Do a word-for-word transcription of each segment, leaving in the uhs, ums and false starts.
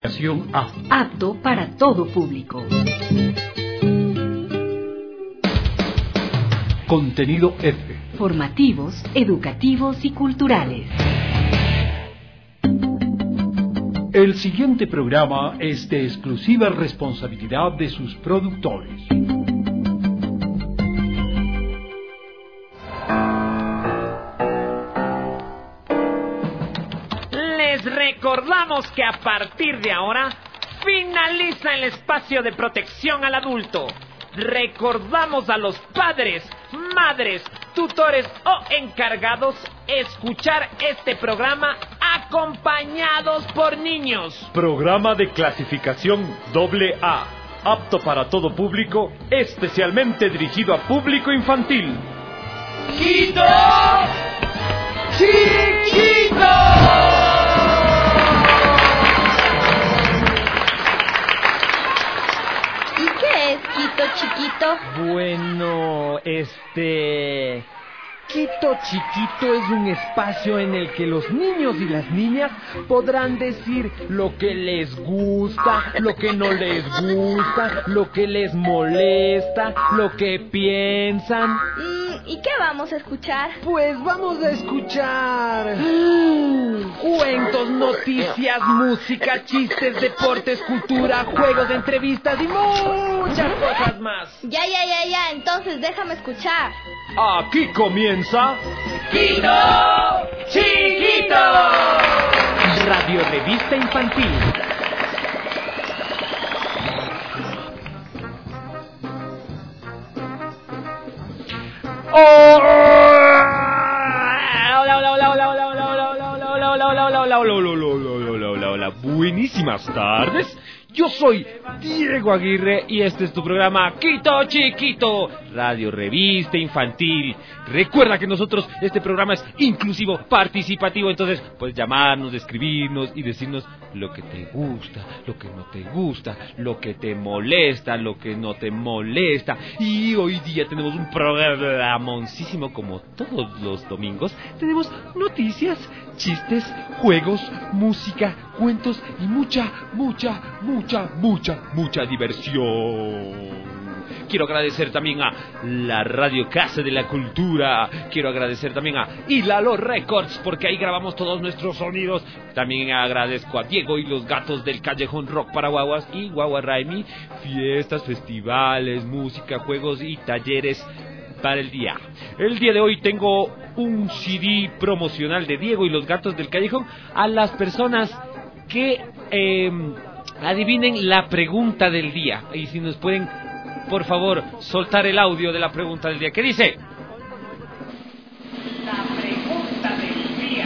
A. Apto para todo público. Contenido F. Formativos, educativos y culturales. El siguiente programa es de exclusiva responsabilidad de sus productores. Recordamos que a partir de ahora finaliza el espacio de protección al adulto. Recordamos a los padres, madres, tutores o encargados escuchar este programa acompañados por niños. Programa de clasificación doble A, apto para todo público, especialmente dirigido a público infantil. ¡Quito! ¡Chiquito! Quito Chiquito. Bueno, este... Quito Chiquito es un espacio en el que los niños y las niñas podrán decir lo que les gusta, lo que no les gusta, lo que les molesta, lo que piensan. Mm, ¿Y qué vamos a escuchar? Pues vamos a escuchar cuentos, noticias, música, chistes, deportes, cultura, juegos, entrevistas y muchas cosas más. Ya, ya, ya, ya, entonces déjame escuchar. Aquí comienza ¡Quito Chiquito! Radio Revista Infantil. ¡Oh! Hola, hola, hola, hola, hola, hola, hola, hola, hola, hola, hola, hola, hola, hola, hola, hola, hola, hola, buenísimas tardes. Yo soy Diego Aguirre y este es tu programa Quito Chiquito, Radio Revista Infantil. Recuerda que nosotros, este programa es inclusivo, participativo, entonces puedes llamarnos, escribirnos y decirnos lo que te gusta, lo que no te gusta, lo que te molesta, lo que no te molesta. Y hoy día tenemos un programoncísimo como todos los domingos. Tenemos noticias, chistes, juegos, música, cuentos y mucha, mucha, mucha, mucha, mucha diversión. Quiero agradecer también a la Radio Casa de la Cultura. Quiero agradecer también a Hilalo Records, porque ahí grabamos todos nuestros sonidos. También agradezco a Diego y los Gatos del Callejón Rock para Guaguas y Guagua Raimi. Fiestas, festivales, música, juegos y talleres para el día. El día de hoy tengo un C D promocional de Diego y los Gatos del Callejón a las personas que eh, adivinen la pregunta del día. Y si nos pueden, por favor, soltar el audio de la pregunta del día. ¿Qué dice? La pregunta del día.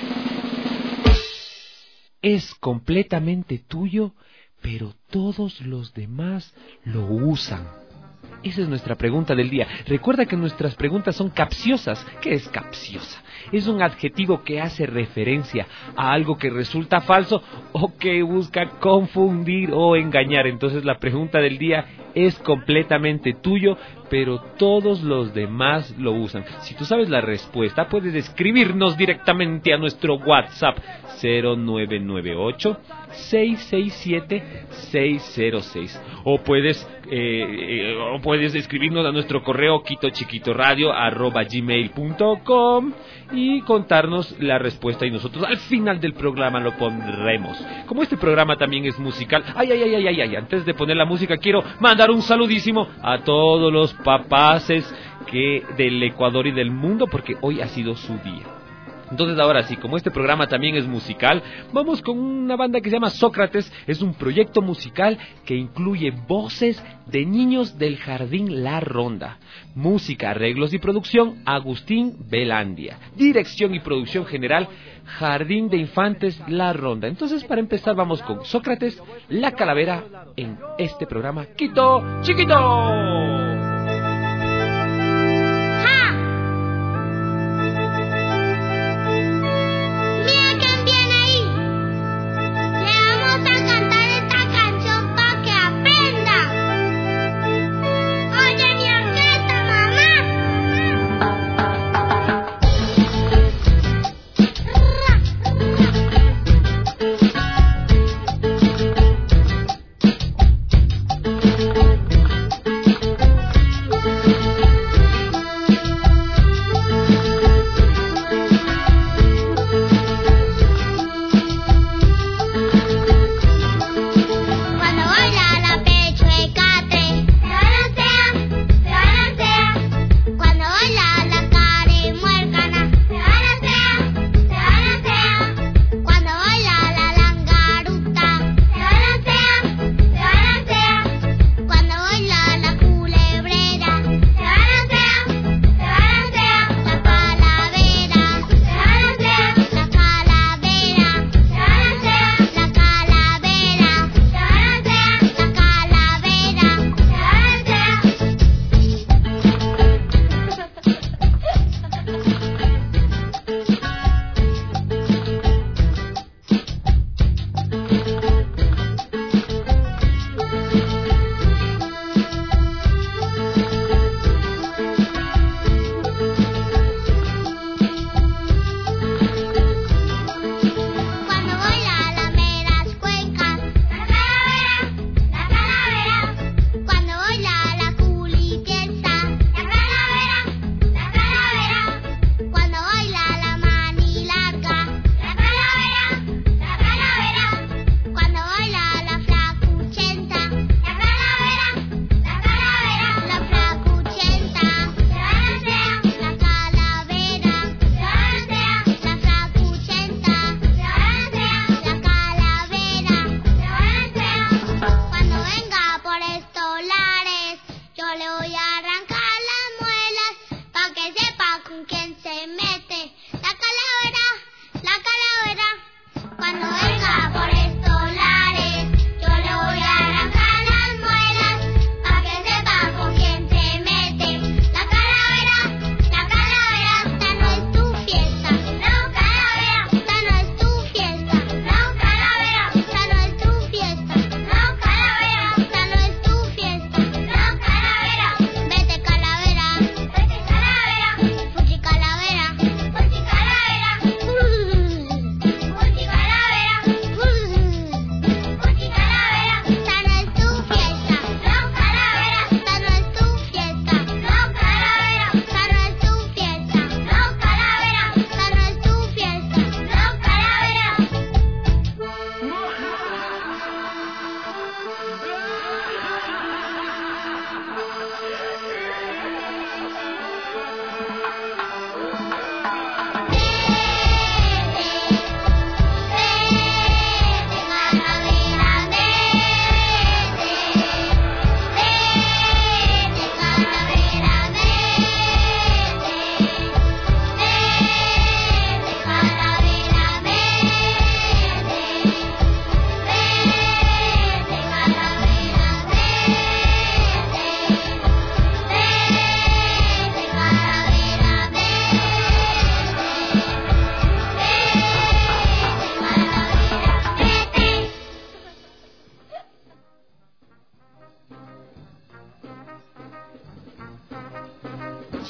Es completamente tuyo, pero todos los demás lo usan. Esa es nuestra pregunta del día. Recuerda que nuestras preguntas son capciosas. ¿Qué es capciosa? Es un adjetivo que hace referencia a algo que resulta falso o que busca confundir o engañar. Entonces la pregunta del día es completamente tuyo, pero todos los demás lo usan. Si tú sabes la respuesta, puedes escribirnos directamente a nuestro WhatsApp cero nueve nueve ocho, seis seis siete, seis cero seis o puedes eh, eh, o puedes escribirnos a nuestro correo quitochiquitoradio arroba gmail punto com y contarnos la respuesta y nosotros al final del programa lo pondremos. Como este programa también es musical, ay, ay, ay, ay, ay, ay, antes de poner la música quiero mandar un saludísimo a todos los papaces que del Ecuador y del mundo, porque hoy ha sido su día. Entonces ahora sí, como este programa también es musical, vamos con una banda que se llama Sócrates. Es un proyecto musical que incluye voces de niños del Jardín La Ronda. Música, arreglos y producción, Agustín Belandia. Dirección y producción general, Jardín de Infantes La Ronda. Entonces, para empezar, vamos con Sócrates, La Calavera, en este programa Quito Chiquito.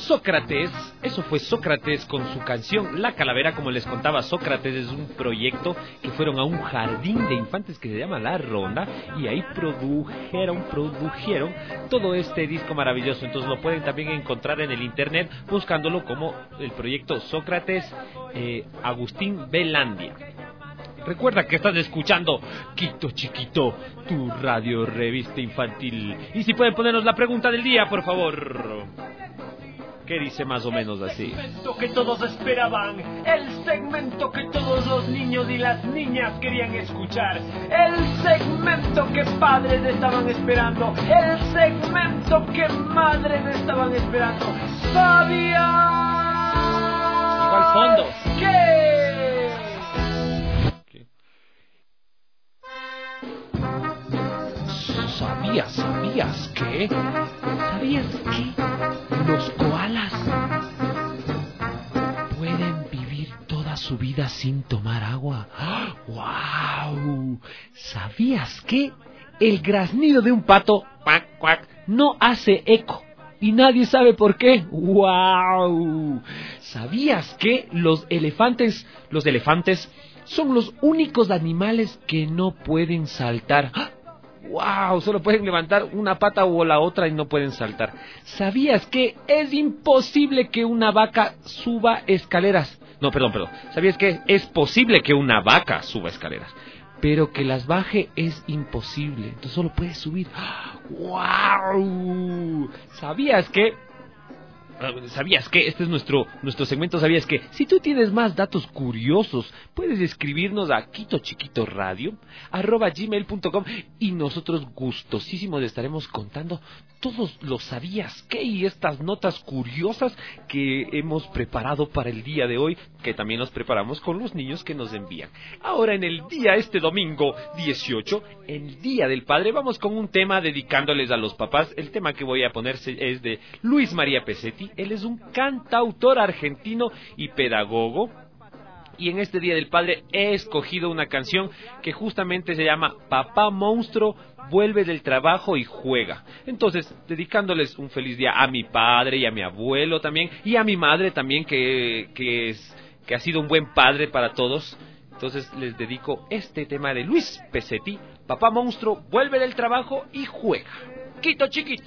Sócrates, eso fue Sócrates con su canción La Calavera. Como les contaba, Sócrates es un proyecto que fueron a un jardín de infantes que se llama La Ronda y ahí produjeron, produjeron todo este disco maravilloso. Entonces lo pueden también encontrar en el internet buscándolo como el proyecto Sócrates eh, Agustín Belandia. Recuerda que estás escuchando Quito Chiquito, tu radio revista infantil. Y si pueden ponernos la pregunta del día, por favor. ¿Qué dice más o menos así? El segmento que todos esperaban, el segmento que todos los niños y las niñas querían escuchar, el segmento que padres estaban esperando, el segmento que madres estaban esperando. ¿Sabías? Igual fondo. ¿Qué? ¿Qué? ¿Sabías, sabías qué? ¿Sabías qué? Los koalas pueden vivir toda su vida sin tomar agua. ¡Wow! ¿Sabías que el graznido de un pato cuac, cuac, no hace eco? Y nadie sabe por qué. ¡Wow! ¿Sabías que los elefantes, los elefantes son los únicos animales que no pueden saltar? ¡Wow! Solo pueden levantar una pata o la otra y no pueden saltar. ¿Sabías que es imposible que una vaca suba escaleras? No, perdón, perdón. ¿Sabías que es posible que una vaca suba escaleras? Pero que las baje es imposible. Entonces solo puede subir. ¡Wow! ¿Sabías que... ¿Sabías que? Este es nuestro, nuestro segmento. ¿Sabías que? Si tú tienes más datos curiosos, puedes escribirnos a quitochiquitoradio arroba gmail punto com y nosotros gustosísimos le estaremos contando todos los sabías que y estas notas curiosas que hemos preparado para el día de hoy, que también nos preparamos con los niños que nos envían. Ahora en el día, este domingo dieciocho, el Día del Padre, vamos con un tema dedicándoles a los papás. El tema que voy a poner es de Luis María Pesetti. Él es un cantautor argentino y pedagogo. Y en este Día del Padre he escogido una canción que justamente se llama Papá Monstruo vuelve del trabajo y juega. Entonces, dedicándoles un feliz día a mi padre y a mi abuelo también, y a mi madre también, que, que, es, que ha sido un buen padre para todos. Entonces les dedico este tema de Luis Pesetti, Papá Monstruo vuelve del trabajo y juega. Quito Chiquito.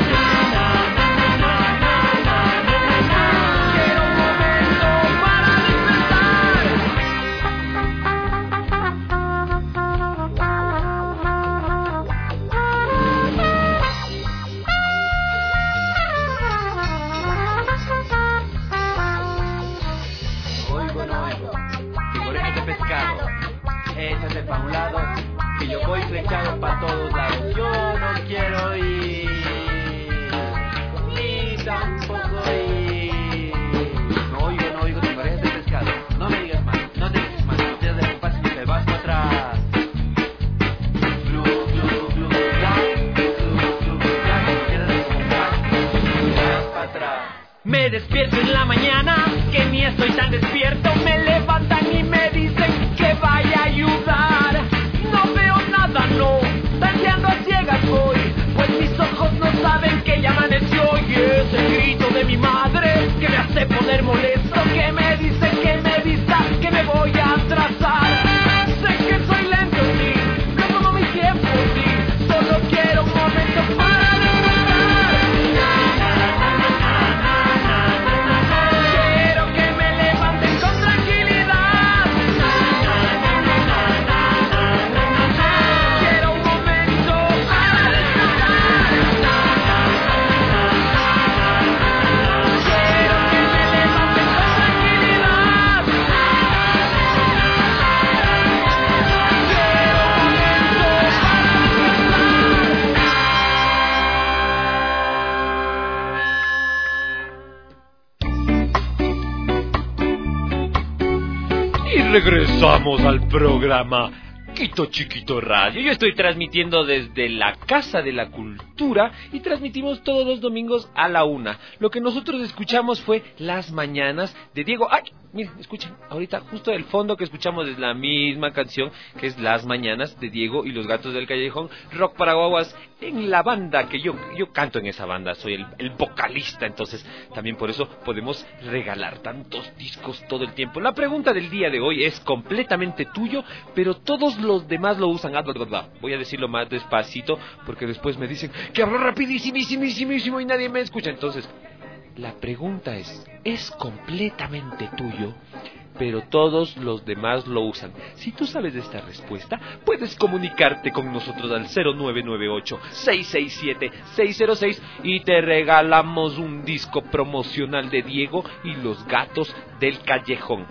yo voy flechado para todos lados. Yo no quiero ir, ni tampoco ir. No oigo, no oigo, te pareces de pescado. No me digas más, no te dices más, no te das de paso y te vas para atrás. Glu, glu, glu, gla, glu, glu, gla, no quieres de compás, vas para atrás. Me despierto en la mañana, que ni estoy tan despierto. Me levantan y me dicen que vaya a ayudar. No veo nada, no, tanteando a ciegas voy, pues mis ojos no saben que ya amaneció. Y ese grito de mi madre que me hace poner molesto, que me dice que me vista, que me voy a atrasar. Sé que soy lento, sí, no tomo mi tiempo, sí, solo quiero un momento para despertar. Quiero que me levanten con tranquilidad. Quiero un momento para despertar. Quiero que me levanten con tranquilidad. Quiero un momento Y regresamos al programa Quito Chiquito Radio. Yo estoy transmitiendo desde la Casa de la Cultura y transmitimos todos los domingos a la una. Lo que nosotros escuchamos fue Las Mañanas de Diego. ¡Ay! Miren, escuchen, ahorita justo el fondo que escuchamos es la misma canción, que es Las Mañanas de Diego y los Gatos del Callejón, Rock para Guaguas, en la banda que yo yo canto en esa banda, soy el, el vocalista, entonces también por eso podemos regalar tantos discos todo el tiempo. La pregunta del día de hoy es completamente tuyo, pero todos los demás lo usan. Ah, bla, bla, bla. Voy a decirlo más despacito, porque después me dicen que hablo rapidísimísimísimo y nadie me escucha. Entonces, la pregunta es, es completamente tuyo, pero todos los demás lo usan. Si tú sabes de esta respuesta, puedes comunicarte con nosotros al cero nueve nueve ocho, seis seis siete, seis cero seis y te regalamos un disco promocional de Diego y los Gatos del Callejón.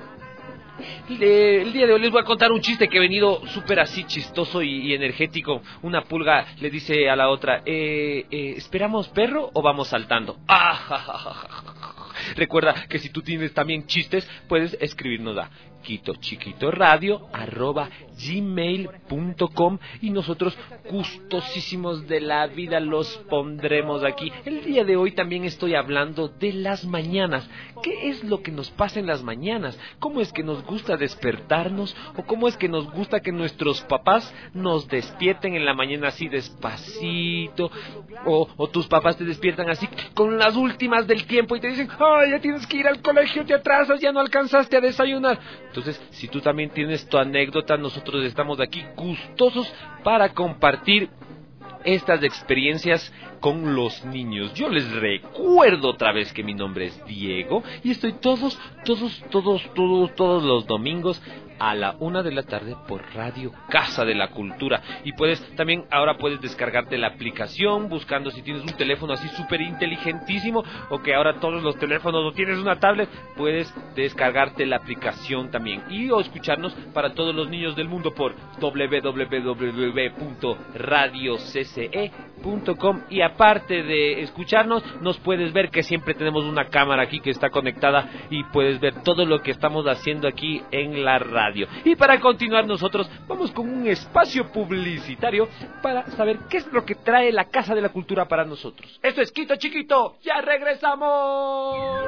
Le, el día de hoy les voy a contar un chiste que he venido súper así chistoso y, y energético. Una pulga le dice a la otra, eh, eh, ¿esperamos perro o vamos saltando? ¡Ah, ja, ja, ja, ja! Recuerda que si tú tienes también chistes, puedes escribirnos a quitochiquitoradio arroba gmail punto com y nosotros gustosísimos de la vida los pondremos aquí. El día de hoy también estoy hablando de las mañanas. ¿Qué es lo que nos pasa en las mañanas? ¿Cómo es que nos gusta despertarnos? ¿O cómo es que nos gusta que nuestros papás nos despierten en la mañana así despacito? O, o tus papás te despiertan así con las últimas del tiempo y te dicen, ¡ay, ya tienes que ir al colegio, te atrasas, ya no alcanzaste a desayunar! Entonces, si tú también tienes tu anécdota, nosotros estamos aquí gustosos para compartir estas experiencias con los niños. Yo les recuerdo otra vez que mi nombre es Diego y estoy todos, todos, todos, todos, todos los domingos a la una de la tarde por Radio Casa de la Cultura. Y puedes, también ahora puedes descargarte la aplicación buscando si tienes un teléfono así súper inteligentísimo o que ahora todos los teléfonos o tienes una tablet, puedes descargarte la aplicación también y o escucharnos para todos los niños del mundo por doble u doble u doble u punto radio c c e punto com. Y aparte de escucharnos, nos puedes ver que siempre tenemos una cámara aquí que está conectada y puedes ver todo lo que estamos haciendo aquí en la radio. Y para continuar nosotros vamos con un espacio publicitario para saber qué es lo que trae la Casa de la Cultura para nosotros. Esto es Quito Chiquito, ya regresamos.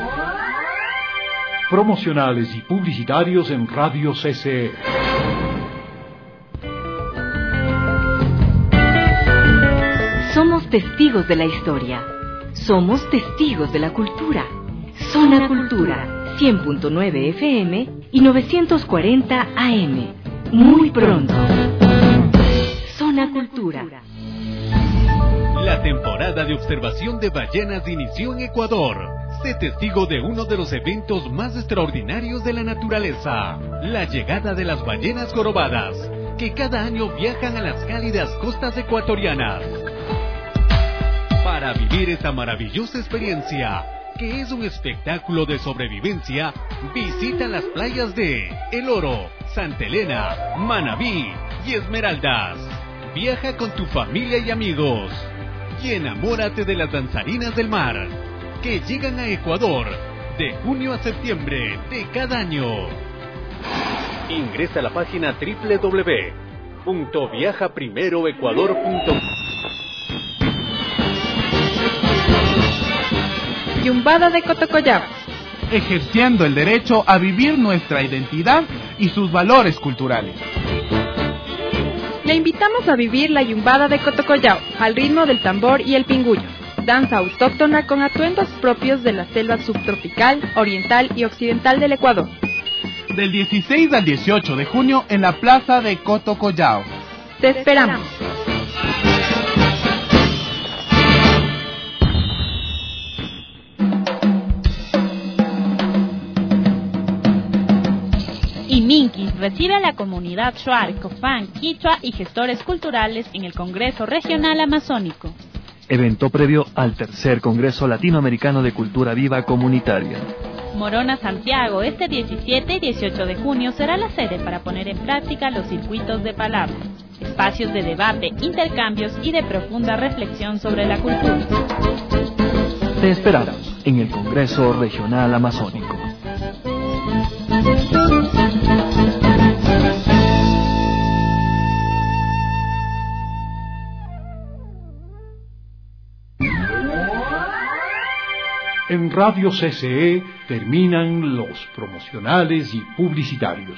Promocionales y publicitarios en Radio C C E. Somos testigos de la historia. Somos testigos de la cultura. Zona Cultura, cien punto nueve F M y novecientos cuarenta A M. Muy pronto. Zona Cultura. La temporada de observación de ballenas inició en Ecuador. Sé testigo de uno de los eventos más extraordinarios de la naturaleza, la llegada de las ballenas jorobadas, que cada año viajan a las cálidas costas ecuatorianas. Para vivir esta maravillosa experiencia, que es un espectáculo de sobrevivencia, visita las playas de El Oro, Santa Elena, Manabí, y esmeraldas. Viaja con tu familia y amigos y enamórate de las danzarinas del mar que llegan a Ecuador de junio a septiembre de cada año. Ingresa a la página doble u doble u doble u punto viaja primero ecuador punto com. Yumbada de Cotocollao, ejerciendo el derecho a vivir nuestra identidad y sus valores culturales. Le invitamos a vivir la Yumbada de Cotocollao al ritmo del tambor y el pingullo, danza autóctona con atuendos propios de la selva subtropical, oriental y occidental del Ecuador. Del dieciséis al dieciocho de junio en la plaza de Cotocollao. Te esperamos. Iminquis recibe a la comunidad Shuar, Cofán, Quichua y gestores culturales en el Congreso Regional Amazónico. Evento previo al tercer Congreso Latinoamericano de Cultura Viva Comunitaria. Morona, Santiago, este diecisiete y dieciocho de junio será la sede para poner en práctica los circuitos de palabra, espacios de debate, intercambios y de profunda reflexión sobre la cultura. Te esperamos en el Congreso Regional Amazónico. En Radio C C E terminan los promocionales y publicitarios.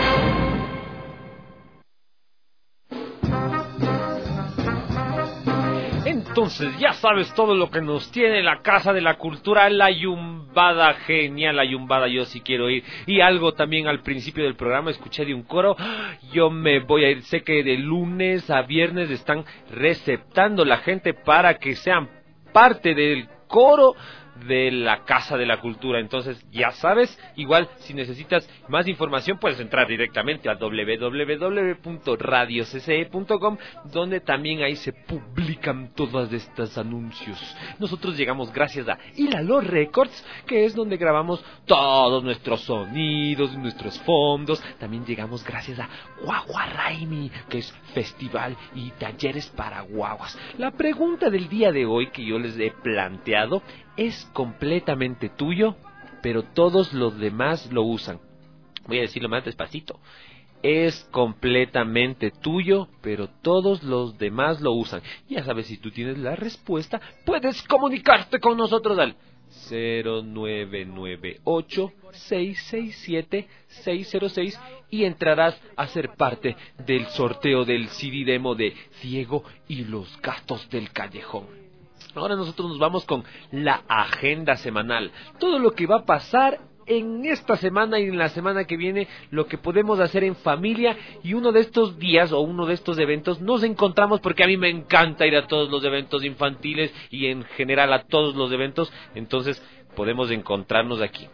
Entonces ya sabes todo lo que nos tiene la Casa de la Cultura, la Yumbada, genial la Yumbada, yo sí quiero ir. Y algo también al principio del programa escuché de un coro, yo me voy a ir, sé que de lunes a viernes están receptando la gente para que sean parte del coro de la Casa de la Cultura. Entonces ya sabes, igual si necesitas más información puedes entrar directamente a doble u doble u doble u punto radio c c e punto com, donde también ahí se publican todos estos anuncios. Nosotros llegamos gracias a Ilalo Records, que es donde grabamos todos nuestros sonidos, nuestros fondos. También llegamos gracias a Guagua Raimi, que es festival y talleres para guaguas. La pregunta del día de hoy que yo les he planteado es completamente tuyo, pero todos los demás lo usan. Voy a decirlo más despacito. Es completamente tuyo, pero todos los demás lo usan. Ya sabes, si tú tienes la respuesta, puedes comunicarte con nosotros al cero nueve nueve ocho seis seis siete seis cero seis y entrarás a ser parte del sorteo del C D demo de Diego y los gatos del callejón. Ahora nosotros nos vamos con la agenda semanal. Todo lo que va a pasar en esta semana y en la semana que viene, lo que podemos hacer en familia. Y uno de estos días o uno de estos eventos nos encontramos, porque a mí me encanta ir a todos los eventos infantiles y en general a todos los eventos. Entonces podemos encontrarnos aquí.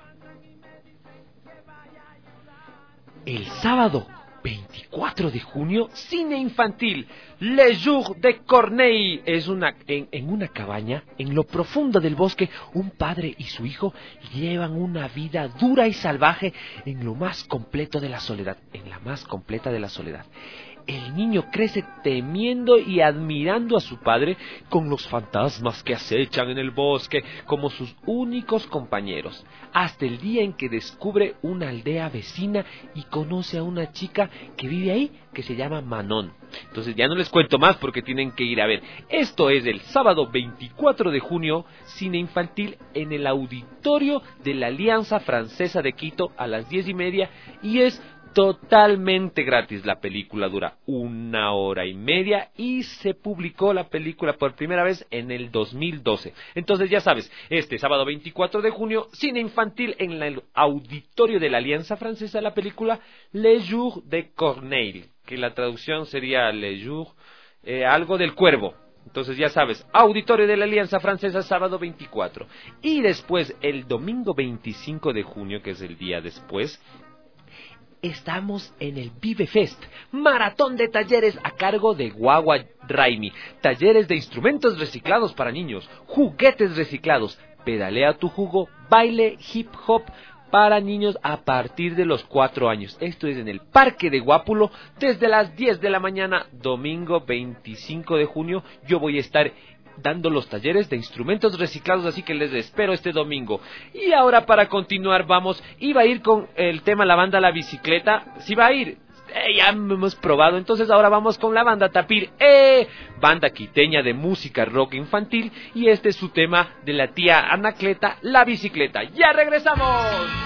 El sábado veinticuatro de junio, cine infantil, Le Jour de Corneille. Es una, en, en una cabaña, en lo profundo del bosque, un padre y su hijo llevan una vida dura y salvaje en lo más completo de la soledad, en la más completa de la soledad. El niño crece temiendo y admirando a su padre, con los fantasmas que acechan en el bosque como sus únicos compañeros, hasta el día en que descubre una aldea vecina y conoce a una chica que vive ahí, que se llama Manon. Entonces ya no les cuento más porque tienen que ir a ver. Esto es el sábado veinticuatro de junio, cine infantil en el auditorio de la Alianza Francesa de Quito a las diez y media, y es totalmente gratis. La película dura una hora y media y se publicó la película por primera vez en el dos mil doce. Entonces ya sabes, este sábado veinticuatro de junio, cine infantil en el auditorio de la Alianza Francesa, la película Le Jour de Corneille, que la traducción sería Le Jour, eh, algo del cuervo. Entonces ya sabes, auditorio de la Alianza Francesa, sábado veinticuatro. Y después, el domingo veinticinco de junio, que es el día después, estamos en el Vive Fest, maratón de talleres a cargo de Guagua Raimi. Talleres de instrumentos reciclados para niños, juguetes reciclados, pedalea tu jugo, baile, hip hop, para niños a partir de los cuatro años. Esto es en el Parque de Guápulo, desde las diez de la mañana, domingo veinticinco de junio. Yo voy a estar dando los talleres de instrumentos reciclados, así que les espero este domingo. Y ahora, para continuar, vamos, iba a ir con el tema la banda La Bicicleta, sí va a ir, eh, ya hemos probado, entonces ahora vamos con la banda Tapir, eh, banda quiteña de música rock infantil, y este es su tema de la tía Anacleta, La Bicicleta. ¡Ya regresamos!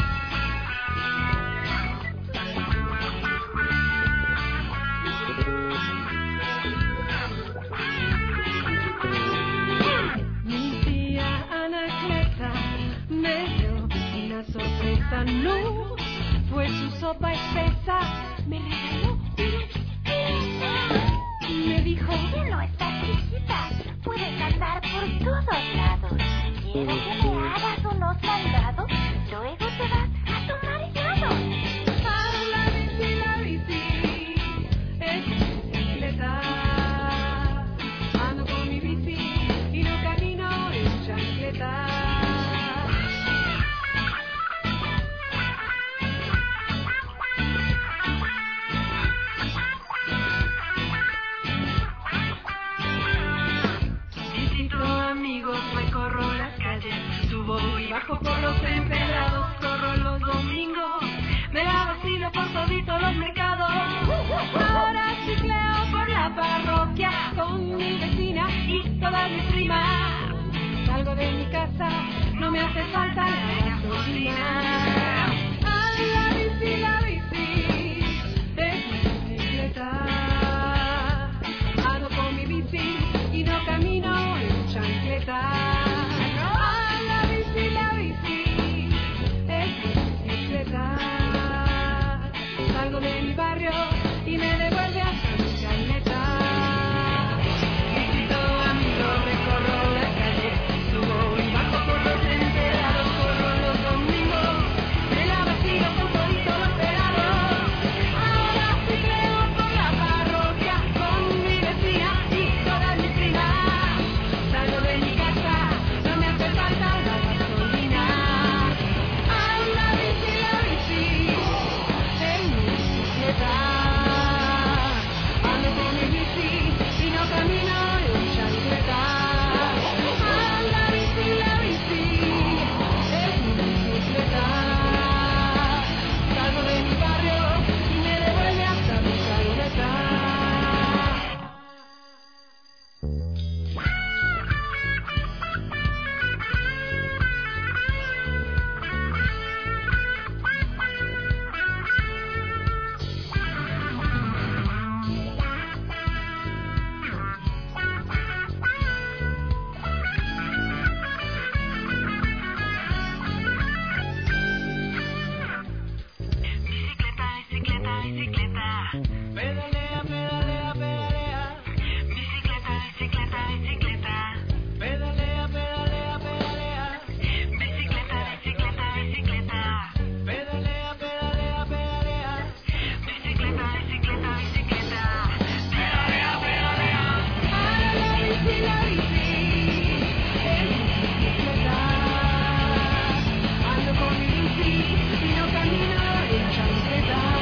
Sorpresa no fue su sopa espesa, me regaló, me dijo que no estás chiquita, puedes andar por todos lados. ¿Quieres que me hagas unos mandados? Luego te vas a tomar helado. A la bici, la bici, es bicicleta. Ando con mi bici y no camino en chancleta. Subo y bajo por los empedrados, corro los domingos, me la vacilo por toditos los mercados. Ahora cicleo por la parroquia con mi vecina y todas mis primas. Salgo de mi casa, no me hace falta la gasolina. A la bici, la bici, es mi bicicleta. Ando con mi bici y no camino en chancleta. Salgo de mi barrio y me devuelve hasta mi chancleta. Visito amigos, recorro la calle, subo y bajo por los enterados, corro los domingos, me la vacilo con todito los pelados. Ahora cicleo por la parroquia con mi vecina y todas mis primas. Salgo de mi casa, no me hace falta la gasolina. A la bici, la bici, ando con mi bici y no camino en chancleta. A la bici, la bici, es mi bicicleta. Salgo de mi barrio y me devuelve hasta mi chancleta. Pedalea, pedalea, pedalea. Bicicleta, bicicleta, bicicleta. Pedalea, pedalea, pedalea. Bicicleta, bicicleta, bicicleta. Pedalea, pedalea, pedalea. Bicicleta, bicicleta, bicicleta. Pedalea, pedalea. A la bici, la bici, es mi bicicleta. Ando con mi bici y no camino en chancleta.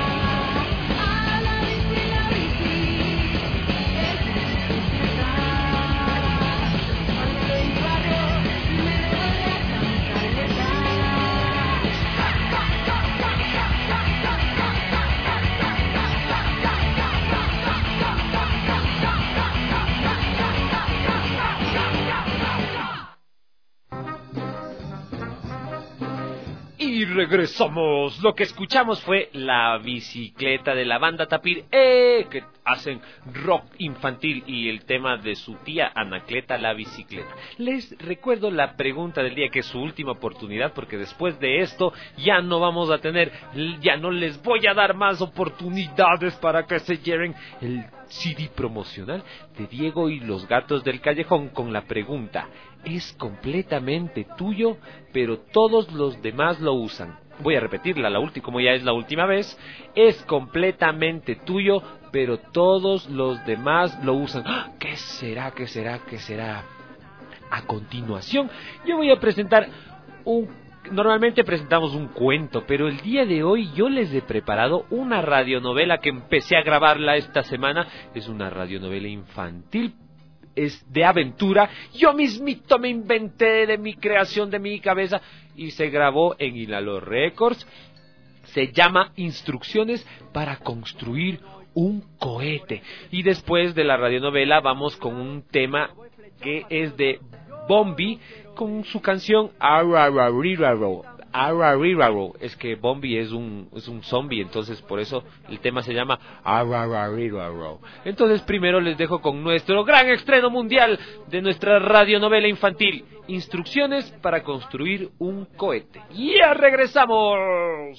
Y regresamos. Lo que escuchamos fue La Bicicleta de la banda Tapir, eh, que hacen rock infantil, y el tema de su tía Anacleta, La Bicicleta. Les recuerdo la pregunta del día, que es su última oportunidad, porque después de esto ya no vamos a tener, ya no les voy a dar más oportunidades para que se lleven el C D promocional de Diego y los Gatos del Callejón, con la pregunta: es completamente tuyo, pero todos los demás lo usan. Voy a repetirla, la última, como ya es la última vez. Es completamente tuyo, pero todos los demás lo usan. ¿Qué será? ¿Qué será? ¿Qué será? A continuación, yo voy a presentar un Normalmente presentamos un cuento, pero el día de hoy yo les he preparado una radionovela que empecé a grabarla esta semana. Es una radionovela infantil, es de aventura. Yo mismito me inventé de mi creación, de mi cabeza, y se grabó en Hilalo Records. Se llama Instrucciones para construir un cohete. Y después de la radionovela vamos con un tema que es de Bombi, con su canción Ararariraro. Ararariraro. Es que Bombi es un es un zombie, entonces por eso el tema se llama Ararariraro. Entonces primero les dejo con nuestro gran estreno mundial de nuestra radionovela infantil, Instrucciones para construir un cohete. ¡Ya regresamos!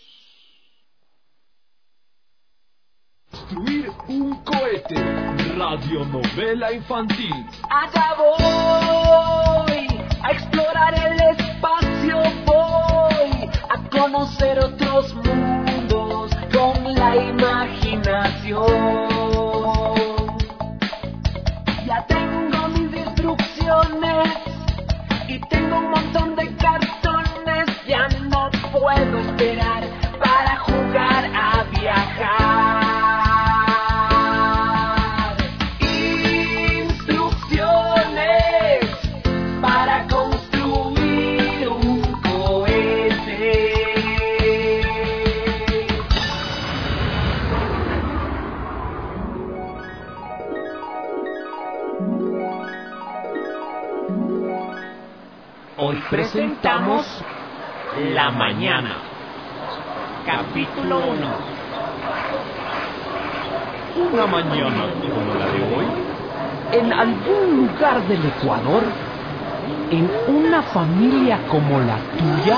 Construir un cohete, radionovela infantil. Allá voy a explorar el espacio, voy a conocer otros mundos con la imaginación. Ya tengo mis instrucciones y tengo un montón de cartones. Ya no puedo esperar para jugar a viajar. Hoy presentamos La Mañana, capítulo uno. Una mañana como la de hoy, En algún lugar del Ecuador, en una familia como la tuya.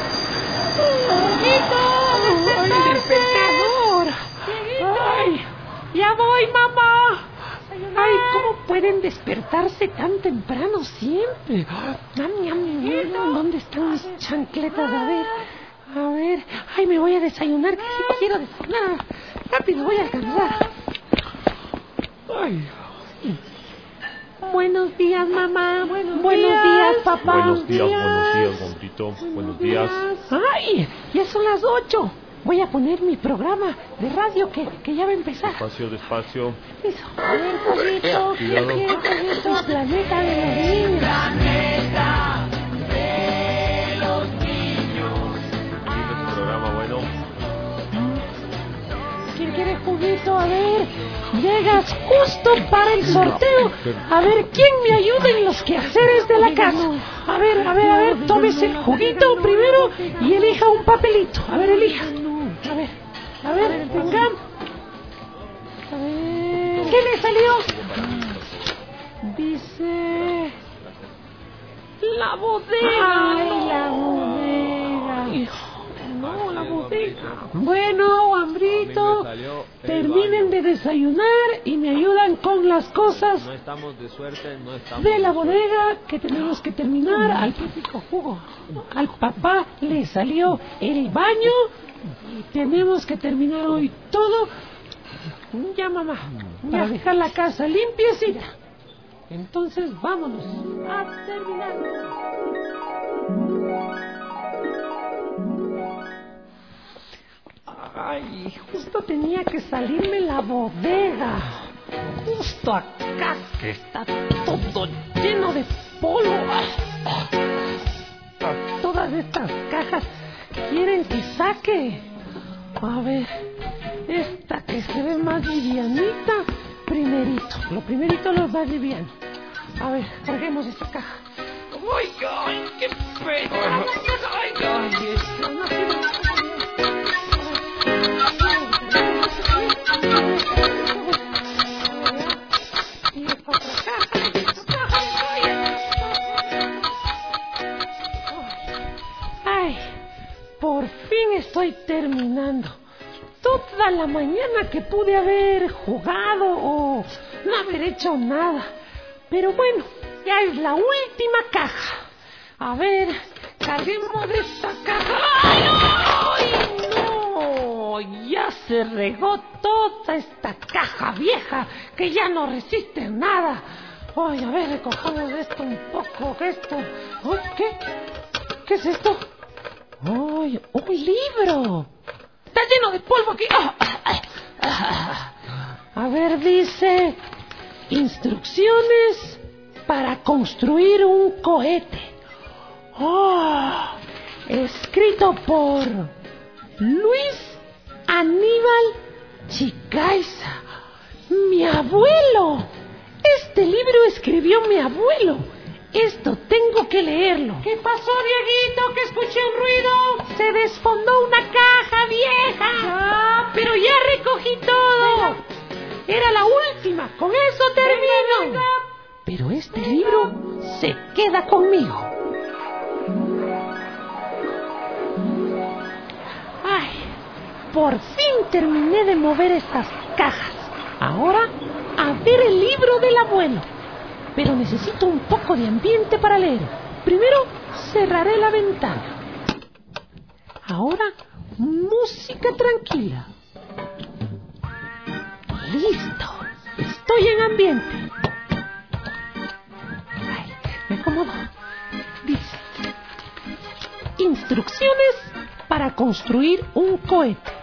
¡Ay, despertador! ¡Ay, ya voy, mamá! ¡Ay, cómo pueden despertarse tan temprano siempre! ¡Ñam, ñam, ñam! ¿Dónde están mis chancletas? A ver, a ver... ¡Ay, me voy a desayunar! ¡Que sí quiero desayunar! ¡Rápido, voy a alcanzar! ¡Ay! Buenos días, mamá. Buenos, buenos días. días, papá. Buenos días, buenos días, Gondrito. Buenos días. ¡Ay! Ya son las ocho. Voy a poner mi programa de radio que, que ya va a empezar. Despacio, despacio. Eso. A ver, poquito. Cuidado. Bien, poquito. Planeta de los niños. Planeta de los niños. Lindo tu programa, bueno. ¿Quién quiere juguito? A ver. Llegas justo para el sorteo. A ver, ¿quién me ayuda en los quehaceres de la casa? A ver, a ver, a ver, tómese el juguito primero y elija un papelito. A ver, elija. A ver, a ver, venga. A ver. ¿Qué le salió? Dice... La bodega. Ay, la bodega. No, la bodega. Bueno, hambrito, terminen de desayunar y me ayudan con las cosas. No estamos de suerte, no estamos de la bodega que tenemos que terminar. Al jugo. Al papá le salió el baño y tenemos que terminar hoy todo. Ya, mamá, para dejar la casa limpiecita. Entonces vámonos a terminar. Ay, justo tenía que salirme la bodega. Justo acá que está todo lleno de polvo. Todas estas cajas quieren que saque. A ver, esta que se ve más livianita, primerito. Lo primerito lo más liviano. A ver, carguemos esta caja. ¡Ay, ay, qué pena! ¡Ay, ay, esto no sirve nada! Ay, por fin estoy terminando. Toda la mañana que pude haber jugado o no haber hecho nada. Pero bueno, ya es la última caja. A ver, carguemos de esta caja. ¡Ay, ay, no! Ya se regó toda esta caja vieja que ya no resiste nada. Ay, a ver, recojamos esto un poco, esto. Ay, ¿qué? ¿Qué es esto? ¡Ay, un libro! ¡Está lleno de polvo aquí! ¡Ah! A ver, dice... Instrucciones para construir un cohete. ¡Oh! Escrito por Luis Aníbal Chicaiza. ¡Mi abuelo! Este libro escribió mi abuelo. Esto tengo que leerlo. ¿Qué pasó, Dieguito? Que escuché un ruido. Se desfondó una caja vieja. Ah, pero ya recogí todo. Era la última. Con eso termino. Venga, venga. Pero este libro se queda conmigo. Ay, por fin terminé de mover estas cajas. Ahora, a ver el libro del abuelo. Pero necesito un poco de ambiente para leer. Primero cerraré la ventana. Ahora, música tranquila. Listo. Estoy en ambiente. Ay, me acomodo. Dice: Instrucciones para construir un cohete.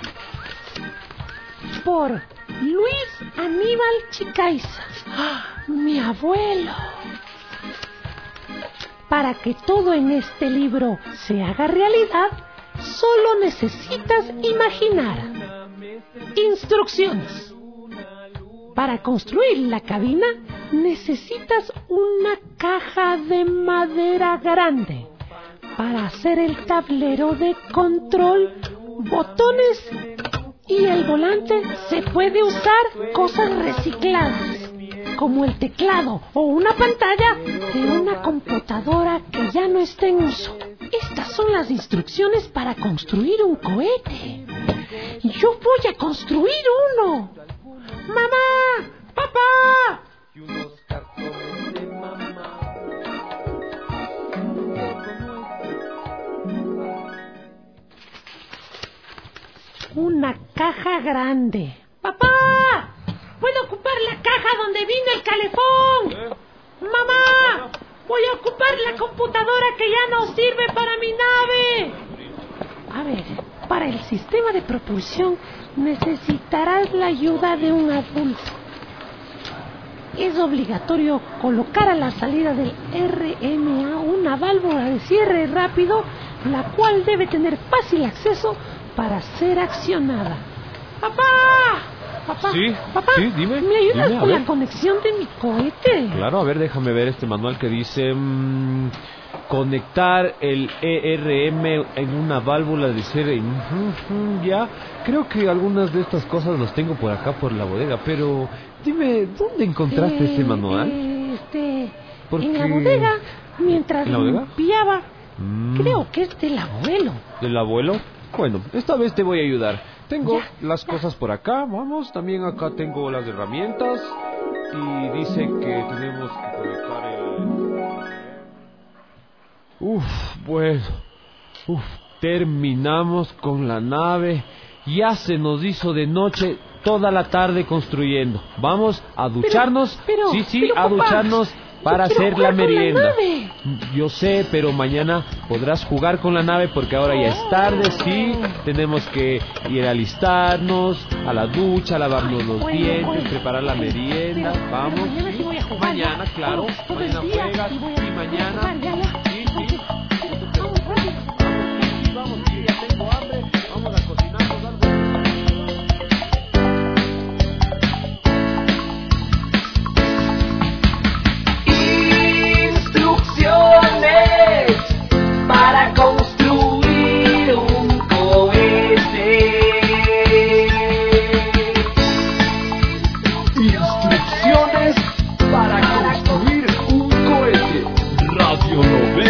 Por Luis Aníbal Chicaiza. ¡Ah! Mi abuelo. Para que todo en este libro se haga realidad, solo necesitas imaginar. Instrucciones. Para construir la cabina, necesitas una caja de madera grande. Para hacer el tablero de control, botones y el volante, se puede usar cosas recicladas, como el teclado o una pantalla de una computadora que ya no está en uso. Estas son las instrucciones para construir un cohete. Yo voy a construir uno. ¡Mamá! ¡Papá! Una caja grande. ¡Papá! ¿Puedo ocupar la caja donde vino el calefón? ¿Eh? ¡Mamá! Voy a ocupar la computadora que ya no sirve para mi nave. A ver, para el sistema de propulsión necesitarás la ayuda de un adulto. Es obligatorio colocar a la salida del R M A una válvula de cierre rápido, la cual debe tener fácil acceso para ser accionada. ¡Papá! Papá, sí, papá, sí, dime. ¿me ayudas dime, con ver. la conexión de mi cohete? Claro, a ver, déjame ver este manual que dice... Mmm, conectar el E R M en una válvula de cierre. Uh-huh, ya, creo que algunas de estas cosas las tengo por acá, por la bodega, pero dime, ¿dónde encontraste eh, ese manual? Eh, este, Porque... en la bodega, mientras ¿En la bodega? limpiaba. Mm. Creo que es del abuelo. ¿Del abuelo? Bueno, esta vez te voy a ayudar. Tengo ya. las cosas por acá, vamos, también acá tengo las herramientas y dice que tenemos que conectar el... Uf, bueno, uf, terminamos con la nave, ya se nos hizo de noche, toda la tarde construyendo. Vamos a ducharnos, pero, pero, sí, sí, pero, a papá, ducharnos para hacer la merienda. La Yo sé, pero mañana podrás jugar con la nave porque ahora ya es tarde, sí, tenemos que ir a alistarnos, a la ducha, lavarnos los bueno, dientes, bueno, preparar la pero, merienda, pero, vamos. pero mañana sí voy a jugar, mañana, ya. claro, Todo, todo mañana día, juegas y, voy a, y mañana... Jugar, ya, ya. Sí, sí. Vamos, sí, ya tengo hambre, vamos a cocinarnos algo. Instrucciones para construir un cohete. Instrucciones para construir un cohete. Radio Novela.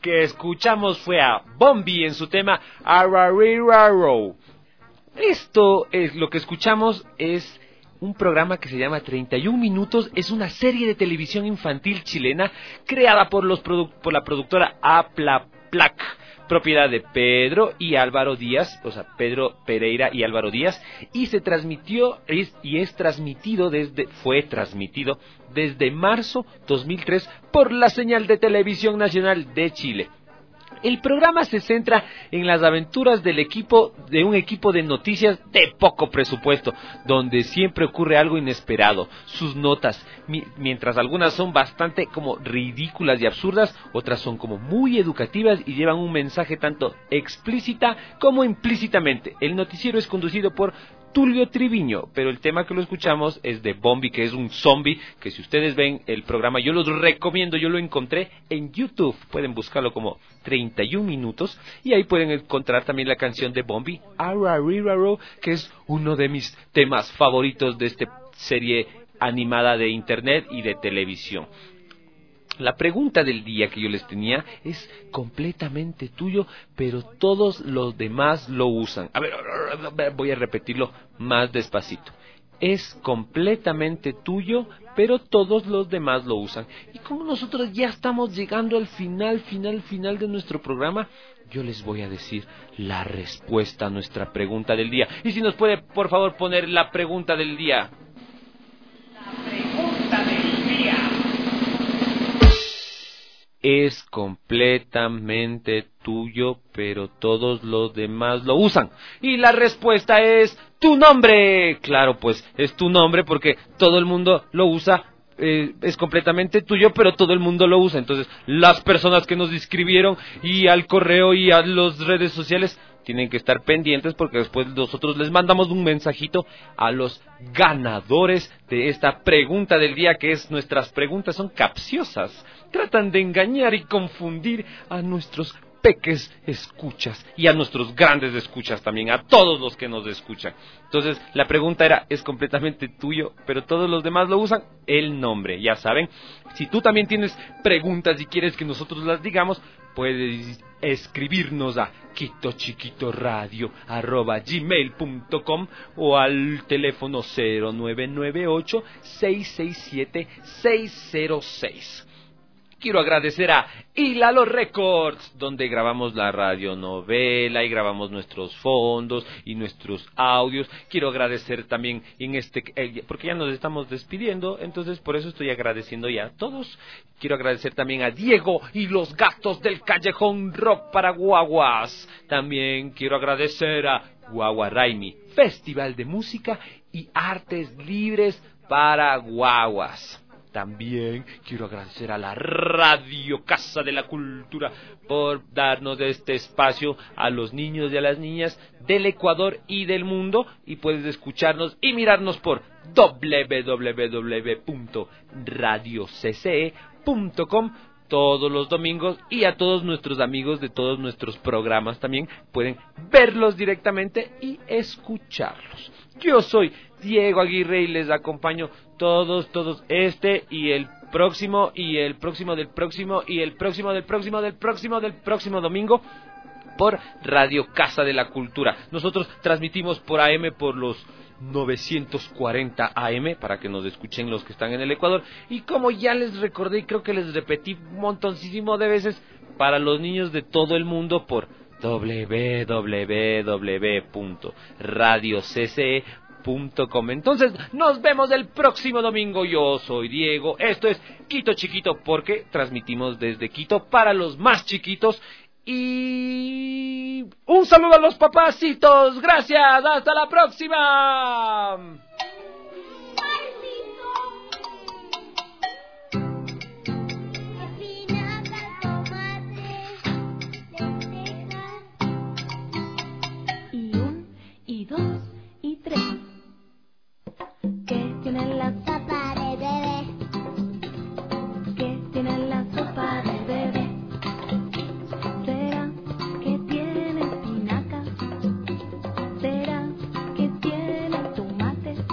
que escuchamos fue a Bombi en su tema Arariraro. Esto es lo que escuchamos, es un programa que se llama treinta y un minutos, es una serie de televisión infantil chilena creada por, los produ- por la productora Aplaplac, propiedad de Pedro y Álvaro Díaz, o sea, Pedro Pereira y Álvaro Díaz, y se transmitió es, y es transmitido desde, fue transmitido desde marzo dos mil tres por la señal de Televisión Nacional de Chile. El programa se centra en las aventuras del equipo, de un equipo de noticias de poco presupuesto, donde siempre ocurre algo inesperado. Sus notas, mi, mientras algunas son bastante como ridículas y absurdas, otras son como muy educativas y llevan un mensaje tanto explícita como implícitamente. El noticiero es conducido por Tulio Triviño, pero el tema que lo escuchamos es de Bombi, que es un zombie, que si ustedes ven el programa, yo los recomiendo, yo lo encontré en YouTube, pueden buscarlo como treinta y un minutos, y ahí pueden encontrar también la canción de Bombi, Arariraro, que es uno de mis temas favoritos de esta serie animada de internet y de televisión. La pregunta del día que yo les tenía es completamente tuyo, pero todos los demás lo usan. A ver, voy a repetirlo más despacito. Es completamente tuyo, pero todos los demás lo usan. Y como nosotros ya estamos llegando al final, final, final de nuestro programa, yo les voy a decir la respuesta a nuestra pregunta del día. Y si nos puede, por favor, poner la pregunta del día. La pregunta del día. Es completamente tuyo, pero todos los demás lo usan. Y la respuesta es tu nombre. Claro, pues es tu nombre porque todo el mundo lo usa. Eh, es completamente tuyo, pero todo el mundo lo usa. Entonces, las personas que nos escribieron y al correo y a las redes sociales tienen que estar pendientes porque después nosotros les mandamos un mensajito a los ganadores de esta pregunta del día, que es nuestras preguntas son capciosas, tratan de engañar y confundir a nuestros peques escuchas y a nuestros grandes escuchas también, a todos los que nos escuchan. Entonces la pregunta era, es completamente tuyo, pero todos los demás lo usan, el nombre, ya saben. Si tú también tienes preguntas y quieres que nosotros las digamos, puedes escribirnos a quitochiquitoradio arroba gmail punto com o al teléfono cero nueve nueve ocho, seis seis siete, seis cero seis. Quiero agradecer a Hilalo Records, donde grabamos la radionovela y grabamos nuestros fondos y nuestros audios. Quiero agradecer también en este, eh, porque ya nos estamos despidiendo, entonces por eso estoy agradeciendo ya a todos. Quiero agradecer también a Diego y los gatos del Callejón Rock para guaguas. También quiero agradecer a Guaguaraimi, Festival de Música y Artes Libres para Guaguas. También quiero agradecer a la Radio Casa de la Cultura por darnos este espacio a los niños y a las niñas del Ecuador y del mundo. Y puedes escucharnos y mirarnos por doble u doble u doble u punto radio c c e punto com todos los domingos, y a todos nuestros amigos de todos nuestros programas también pueden verlos directamente y escucharlos. Yo soy Diego Aguirre y les acompaño todos, todos este y el próximo y el próximo del próximo y el próximo del próximo del próximo del próximo domingo por Radio Casa de la Cultura. Nosotros transmitimos por A M por los novecientos cuarenta A M para que nos escuchen los que están en el Ecuador, y como ya les recordé y creo que les repetí un montoncísimo de veces, para los niños de todo el mundo por doble u doble u doble u punto radio c c e punto com. Entonces nos vemos el próximo domingo. Yo soy Diego, esto es Quito Chiquito, porque transmitimos desde Quito para los más chiquitos. Y un saludo a los papacitos. Gracias, hasta la próxima. Y un, y dos, y tres. ¿Qué tiene la sopa de bebé? ¿Qué tiene la sopa de bebé? ¿Será que tiene espinaca? ¿Será que tiene tomate?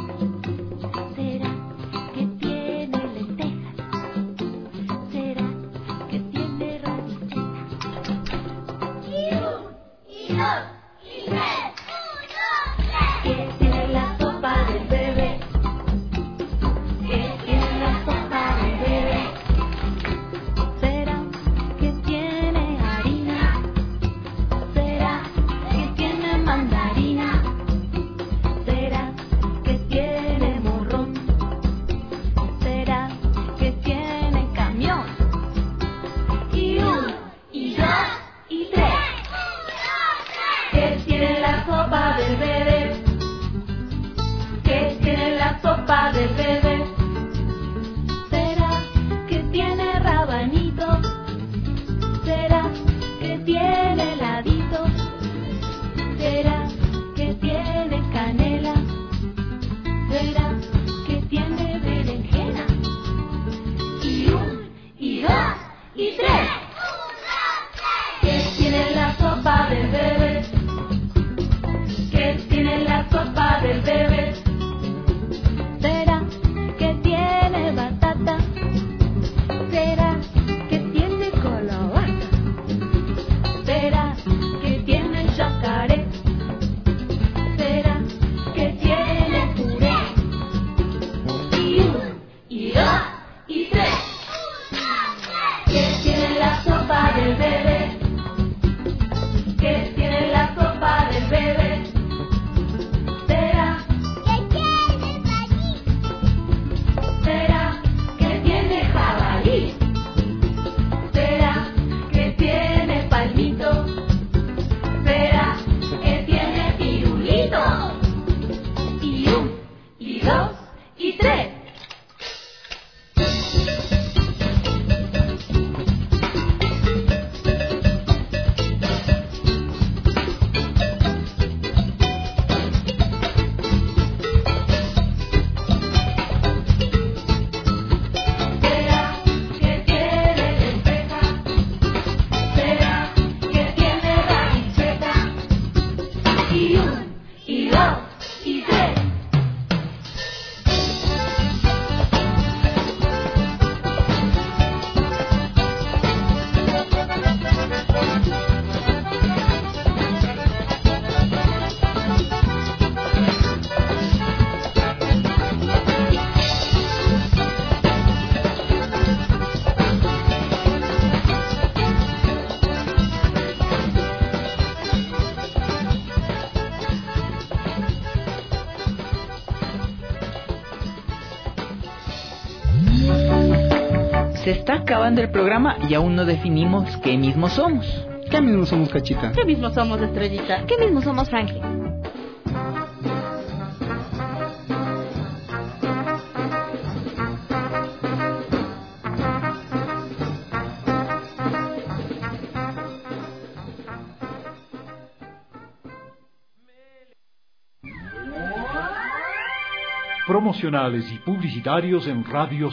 Se está acabando el programa y aún no definimos qué mismos somos. ¿Qué mismo somos, Cachita? ¿Qué mismo somos, Estrellita? ¿Qué mismo somos, Franklin? Promocionales y publicitarios en Radio